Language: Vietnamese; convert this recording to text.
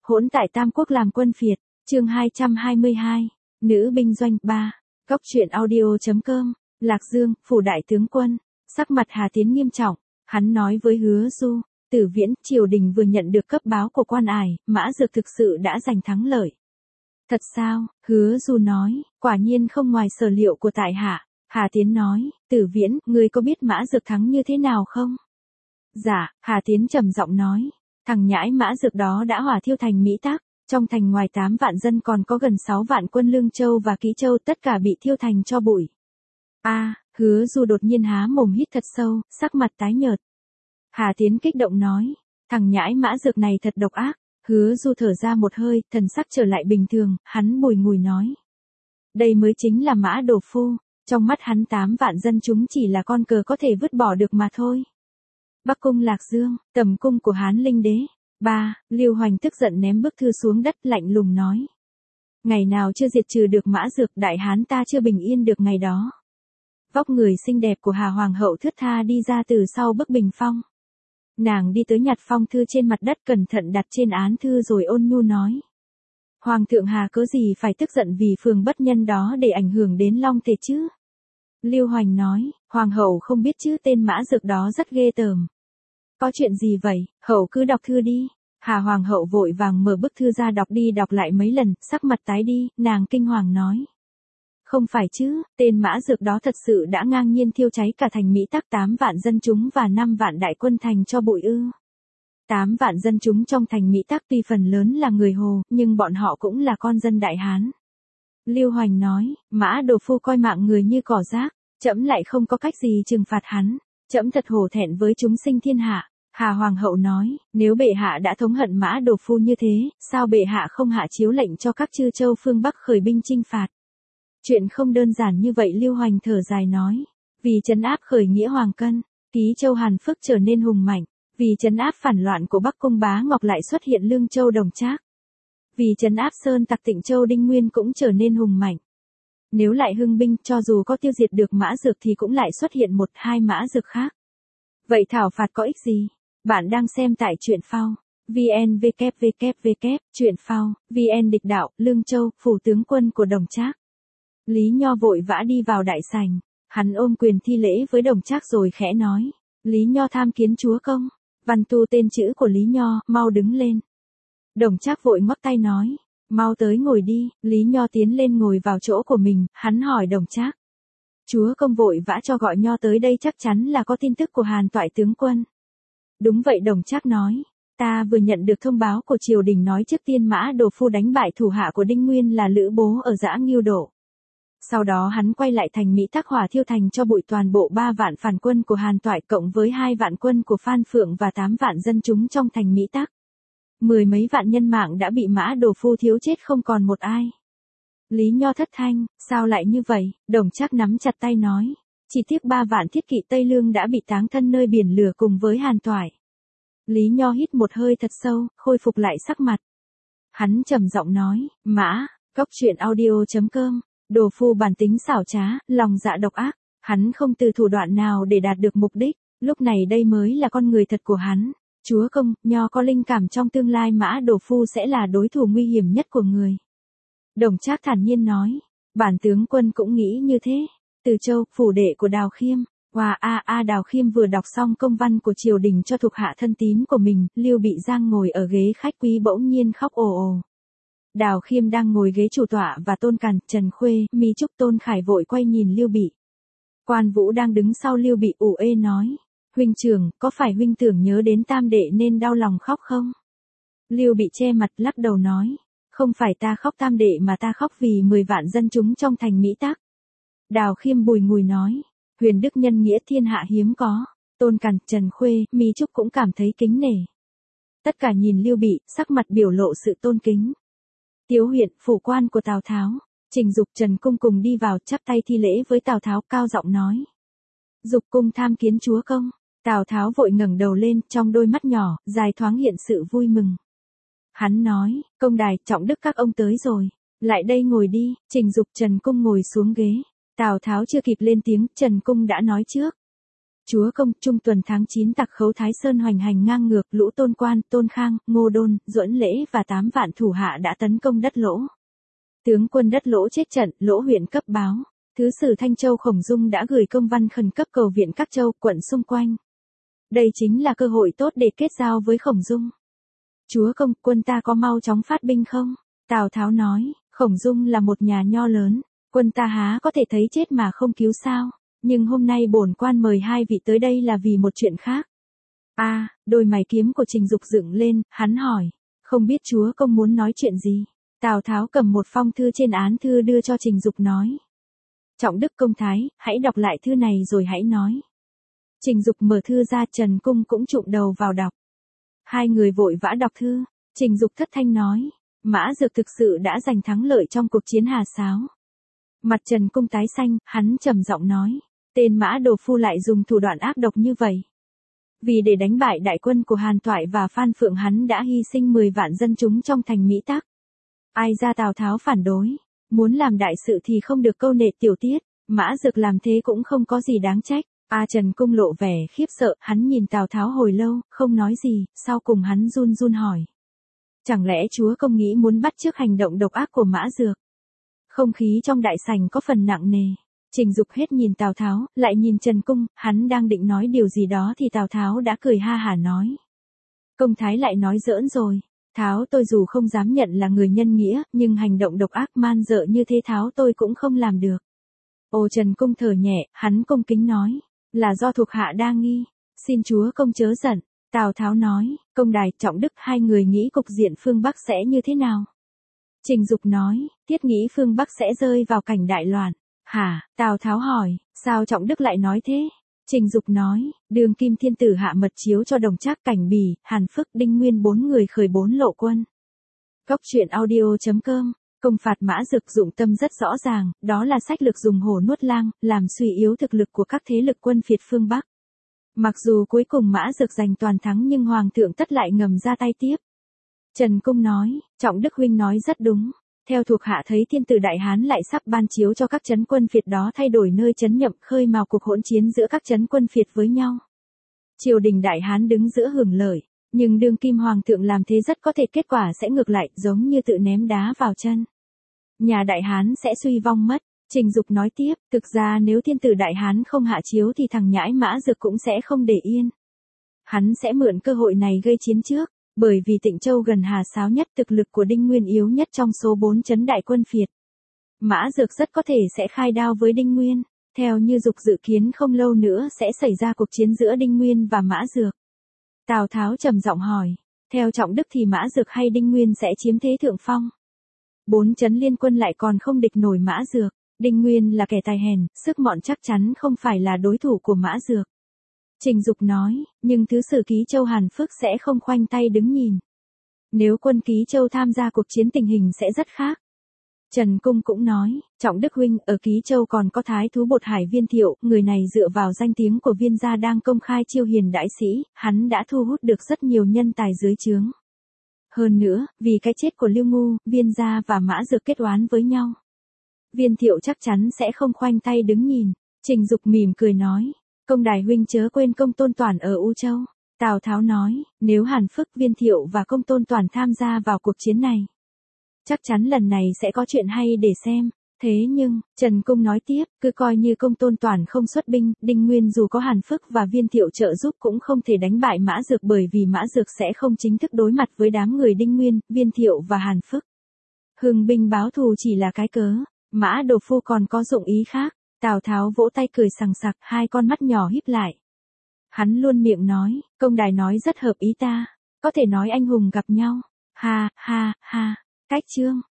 Hỗn tại Tam Quốc làm quân phiệt, chương 222, nữ binh doanh 3, Cóc truyện audio.com, Lạc Dương, phủ đại tướng quân, sắc mặt Hà Tiến nghiêm trọng, hắn nói với Hứa Du, Tử Viễn, triều đình vừa nhận được cấp báo của quan ải, Mã Dược thực sự đã giành thắng lợi. Thật sao? Hứa Du nói, quả nhiên không ngoài sở liệu của tại hạ. Hà Tiến nói, Tử Viễn, ngươi có biết Mã Dược thắng như thế nào không? Dạ, Hà Tiến trầm giọng nói, thằng nhãi Mã Dược đó đã hỏa thiêu thành Mỹ Tác, trong thành ngoài 8 vạn dân còn có gần 6 vạn quân Lương Châu và Ký Châu tất cả bị thiêu thành tro bụi. Hứa Du đột nhiên há mồm hít thật sâu, sắc mặt tái nhợt. Hà Tiến kích động nói, thằng nhãi Mã Dược này thật độc ác. Hứa Du thở ra một hơi, thần sắc trở lại bình thường, hắn bùi ngùi nói. Đây mới chính là Mã Đồ Phu, trong mắt hắn 8 vạn dân chúng chỉ là con cờ có thể vứt bỏ được mà thôi. Bắc cung Lạc Dương, tầm cung của Hán Linh Đế. Lưu Hoành tức giận ném bức thư xuống đất lạnh lùng nói. Ngày nào chưa diệt trừ được Mã Dược, đại Hán ta chưa bình yên được ngày đó. Vóc người xinh đẹp của Hà Hoàng hậu thướt tha đi ra từ sau bức bình phong. Nàng đi tới nhặt phong thư trên mặt đất cẩn thận đặt trên án thư rồi ôn nhu nói. Hoàng thượng Hà cớ gì phải tức giận vì phường bất nhân đó để ảnh hưởng đến Long Thể chứ? Lưu Hoành nói, Hoàng hậu không biết chứ, tên Mã Dược đó rất ghê tởm. Có chuyện gì vậy, hậu cứ đọc thư đi. Hà Hoàng hậu vội vàng mở bức thư ra đọc đi đọc lại mấy lần, sắc mặt tái đi, nàng kinh hoàng nói. Không phải chứ, tên Mã Dược đó thật sự đã ngang nhiên thiêu cháy cả thành Mỹ Tác 8 vạn dân chúng và 5 vạn đại quân thành cho bụi ư. 8 vạn dân chúng trong thành Mỹ Tác tuy phần lớn là người Hồ, nhưng bọn họ cũng là con dân Đại Hán. Lưu Hoành nói, Mã Đồ Phu coi mạng người như cỏ rác, trẫm lại không có cách gì trừng phạt hắn, trẫm thật hổ thẹn với chúng sinh thiên hạ. Hà Hoàng hậu nói, nếu bệ hạ đã thống hận Mã Đồ Phu như thế, sao bệ hạ không hạ chiếu lệnh cho các chư châu phương Bắc khởi binh chinh phạt? Chuyện không đơn giản như vậy. Lưu Hoành thở dài nói, vì trấn áp khởi nghĩa Hoàng Cân, Ký Châu Hàn Phước trở nên hùng mạnh, vì trấn áp phản loạn của Bắc Cung Bá Ngọc lại xuất hiện Lương Châu Đồng Trác, vì trấn áp Sơn Tặc Tịnh Châu Đinh Nguyên cũng trở nên hùng mạnh. Nếu lại hưng binh, cho dù có tiêu diệt được Mã Dược thì cũng lại xuất hiện 1-2 Mã Dược khác. Vậy thảo phạt có ích gì? Bạn đang xem tại truyện phao vn www truyện phao vn địch đạo Lương Châu, phủ tướng quân của Đồng Trác. Lý Nho vội vã đi vào đại sảnh, hắn ôm quyền thi lễ với Đồng Trác rồi khẽ nói, Lý Nho tham kiến chúa công. Văn tu tên chữ của Lý Nho, mau đứng lên. Đồng Trác vội ngoắc tay nói, mau tới ngồi đi. Lý Nho tiến lên ngồi vào chỗ của mình, hắn hỏi Đồng Trác. Chúa công vội vã cho gọi Nho tới đây chắc chắn là có tin tức của Hàn Toại tướng quân. Đúng vậy, Đồng Trác nói, ta vừa nhận được thông báo của triều đình nói trước tiên Mã Đồ Phu đánh bại thủ hạ của Đinh Nguyên là Lữ Bố ở Dã Ngưu Độ. Sau đó hắn quay lại thành Mỹ Tác hỏa thiêu thành cho bụi toàn bộ 3 vạn phản quân của Hàn Toại cộng với 2 vạn quân của Phan Phượng và 8 vạn dân chúng trong thành Mỹ Tác. 10 mấy vạn nhân mạng đã bị Mã Đồ Phu thiếu chết không còn một ai. Lý Nho thất thanh, sao lại như vậy? Đồng Trác nắm chặt tay nói, chỉ tiếc 3 vạn thiết kỵ Tây Lương đã bị táng thân nơi biển lửa cùng với Hàn Toại. Lý Nho hít một hơi thật sâu, khôi phục lại sắc mặt. Hắn trầm giọng nói, Mã, Cóc truyện audio.com. Đồ Phu bản tính xảo trá, lòng dạ độc ác, hắn không từ thủ đoạn nào để đạt được mục đích, lúc này đây mới là con người thật của hắn. Chúa công, Nho có linh cảm trong tương lai Mã Đồ Phu sẽ là đối thủ nguy hiểm nhất của người. Đồng Trác thản nhiên nói, bản tướng quân cũng nghĩ như thế. Từ Châu, phủ đệ của Đào Khiêm. Đào Khiêm vừa đọc xong công văn của triều đình cho thuộc hạ thân tín của mình, Lưu Bị Giang ngồi ở ghế khách quý bỗng nhiên khóc ồ ồ. Đào Khiêm đang ngồi ghế chủ tọa và Tôn Càn, Trần Khuê, Mi Trúc Tôn Khải vội quay nhìn Lưu Bị. Quan Vũ đang đứng sau Lưu Bị ủ ê nói, huynh trưởng, có phải huynh tưởng nhớ đến tam đệ nên đau lòng khóc không? Lưu Bị che mặt lắc đầu nói, không phải ta khóc tam đệ mà ta khóc vì 10 vạn dân chúng trong thành Mỹ Tác. Đào Khiêm bùi ngùi nói, huyền đức nhân nghĩa thiên hạ hiếm có. Tôn Càn, Trần Khuê, Mi Trúc cũng cảm thấy kính nể. Tất cả nhìn Lưu Bị, sắc mặt biểu lộ sự tôn kính. Tiếu huyện, phủ quan của Tào Tháo, Trình Dục, Trần Cung cùng đi vào chắp tay thi lễ với Tào Tháo, cao giọng nói. Dục cung tham kiến chúa công. Tào Tháo vội ngẩng đầu lên, trong đôi mắt nhỏ, dài thoáng hiện sự vui mừng. Hắn nói, công đài, trọng đức các ông tới rồi. Lại đây ngồi đi. Trình Dục, Trần Cung ngồi xuống ghế. Tào Tháo chưa kịp lên tiếng, Trần Cung đã nói trước. Chúa công, trung tuần tháng 9 tặc khấu Thái Sơn hoành hành ngang ngược, lũ Tôn Quan, Tôn Khang, Ngô Đôn, Duẫn Lễ và 8 vạn thủ hạ đã tấn công đất Lỗ. Tướng quân đất Lỗ chết trận, Lỗ huyện cấp báo. Thứ sử Thanh Châu Khổng Dung đã gửi công văn khẩn cấp cầu viện các châu, quận xung quanh. Đây chính là cơ hội tốt để kết giao với Khổng Dung. Chúa công, quân ta có mau chóng phát binh không? Tào Tháo nói, Khổng Dung là một nhà nho lớn, quân ta há có thể thấy chết mà không cứu sao? Nhưng hôm nay bổn quan mời hai vị tới đây là vì một chuyện khác. Đôi mày kiếm của Trình Dục dựng lên, hắn hỏi, không biết chúa công muốn nói chuyện gì? Tào Tháo cầm một phong thư trên án thư đưa cho Trình Dục nói. Trọng đức công thái, hãy đọc lại thư này rồi hãy nói. Trình Dục mở thư ra, Trần Cung cũng chụm đầu vào đọc. Hai người vội vã đọc thư, Trình Dục thất thanh nói, Mã Dược thực sự đã giành thắng lợi trong cuộc chiến Hà Sáo. Mặt Trần Cung tái xanh, hắn trầm giọng nói, tên Mã Đồ Phu lại dùng thủ đoạn ác độc như vậy. Vì để đánh bại đại quân của Hàn Toại và Phan Phượng hắn đã hy sinh 10 vạn dân chúng trong thành Mỹ Tắc. Ai ra Tào Tháo phản đối, muốn làm đại sự thì không được câu nệ tiểu tiết, Mã Dược làm thế cũng không có gì đáng trách. Trần Cung lộ vẻ khiếp sợ, hắn nhìn Tào Tháo hồi lâu, không nói gì, sau cùng hắn run run hỏi. Chẳng lẽ chúa công nghĩ muốn bắt chước hành động độc ác của Mã Dược? Không khí trong đại sảnh có phần nặng nề. Trình Dục hết nhìn Tào Tháo, lại nhìn Trần Cung, hắn đang định nói điều gì đó thì Tào Tháo đã cười ha hả nói. Công thái lại nói giỡn rồi. Tháo tôi dù không dám nhận là người nhân nghĩa, nhưng hành động độc ác man dợ như thế Tháo tôi cũng không làm được. Trần Cung thở nhẹ, hắn cung kính nói. Là do thuộc hạ đa nghi. Xin chúa công chớ giận. Tào Tháo nói, công đài, trọng đức hai người nghĩ cục diện phương Bắc sẽ như thế nào? Trình Dục nói, thiết nghĩ phương Bắc sẽ rơi vào cảnh đại loạn. Hả? Tào Tháo hỏi, sao trọng đức lại nói thế? Trình Dục nói, Đường Kim Thiên Tử hạ mật chiếu cho Đồng Trác, Cảnh Bỉ, Hàn Phức, Đinh Nguyên 4 người khởi 4 lộ quân. Góc truyện audio.com. Công phạt Mã Dược dụng tâm rất rõ ràng, đó là sách lược dùng hổ nuốt lang, làm suy yếu thực lực của các thế lực quân phiệt phương Bắc. Mặc dù cuối cùng Mã Dược giành toàn thắng nhưng Hoàng thượng tất lại ngầm ra tay tiếp. Trần Cung nói, Trọng Đức huynh nói rất đúng. Theo thuộc hạ thấy Thiên Tử Đại Hán lại sắp ban chiếu cho các trấn quân phiệt đó thay đổi nơi trấn nhậm, khơi mào cuộc hỗn chiến giữa các trấn quân phiệt với nhau. Triều đình Đại Hán đứng giữa hưởng lợi, nhưng đương kim Hoàng thượng làm thế rất có thể kết quả sẽ ngược lại, giống như tự ném đá vào chân. Nhà Đại Hán sẽ suy vong mất. Trình Dục nói tiếp, thực ra nếu Thiên Tử Đại Hán không hạ chiếu thì thằng nhãi Mã Dược cũng sẽ không để yên. Hắn sẽ mượn cơ hội này gây chiến trước, bởi vì Tịnh Châu gần Hà Sáo nhất, thực lực của Đinh Nguyên yếu nhất trong số 4 trấn đại quân phiệt. Mã Dược rất có thể sẽ khai đao với Đinh Nguyên, theo như Dục dự kiến không lâu nữa sẽ xảy ra cuộc chiến giữa Đinh Nguyên và Mã Dược. Tào Tháo trầm giọng hỏi, theo Trọng Đức thì Mã Dược hay Đinh Nguyên sẽ chiếm thế thượng phong? 4 trấn liên quân lại còn không địch nổi Mã Dược. Đinh Nguyên là kẻ tài hèn, sức mọn chắc chắn không phải là đối thủ của Mã Dược. Trình Dục nói, nhưng thứ sử Ký Châu Hàn Phức sẽ không khoanh tay đứng nhìn. Nếu quân Ký Châu tham gia cuộc chiến tình hình sẽ rất khác. Trần Cung cũng nói, Trọng Đức huynh, ở Ký Châu còn có thái thú bột hải Viên Thiệu, người này dựa vào danh tiếng của Viên gia đang công khai chiêu hiền đại sĩ, hắn đã thu hút được rất nhiều nhân tài dưới trướng. Hơn nữa, vì cái chết của Lưu Ngu, Viên gia và Mã Dược kết oán với nhau. Viên Thiệu chắc chắn sẽ không khoanh tay đứng nhìn. Trình Dục mỉm cười nói, công đài huynh chớ quên Công Tôn Toản ở U Châu. Tào Tháo nói, nếu Hàn Phức, Viên Thiệu và Công Tôn Toản tham gia vào cuộc chiến này, chắc chắn lần này sẽ có chuyện hay để xem. Thế nhưng, Trần Cung nói tiếp, cứ coi như Công Tôn Toản không xuất binh, Đinh Nguyên dù có Hàn Phức và Viên Thiệu trợ giúp cũng không thể đánh bại Mã Dược, bởi vì Mã Dược sẽ không chính thức đối mặt với đám người Đinh Nguyên, Viên Thiệu và Hàn Phức. Hưng binh báo thù chỉ là cái cớ. Mã Đồ Phu còn có dụng ý khác. Tào Tháo vỗ tay cười sằng sặc, hai con mắt nhỏ híp lại. Hắn luôn miệng nói, công đài nói rất hợp ý ta. Có thể nói anh hùng gặp nhau. Ha, ha, ha. Cách chương.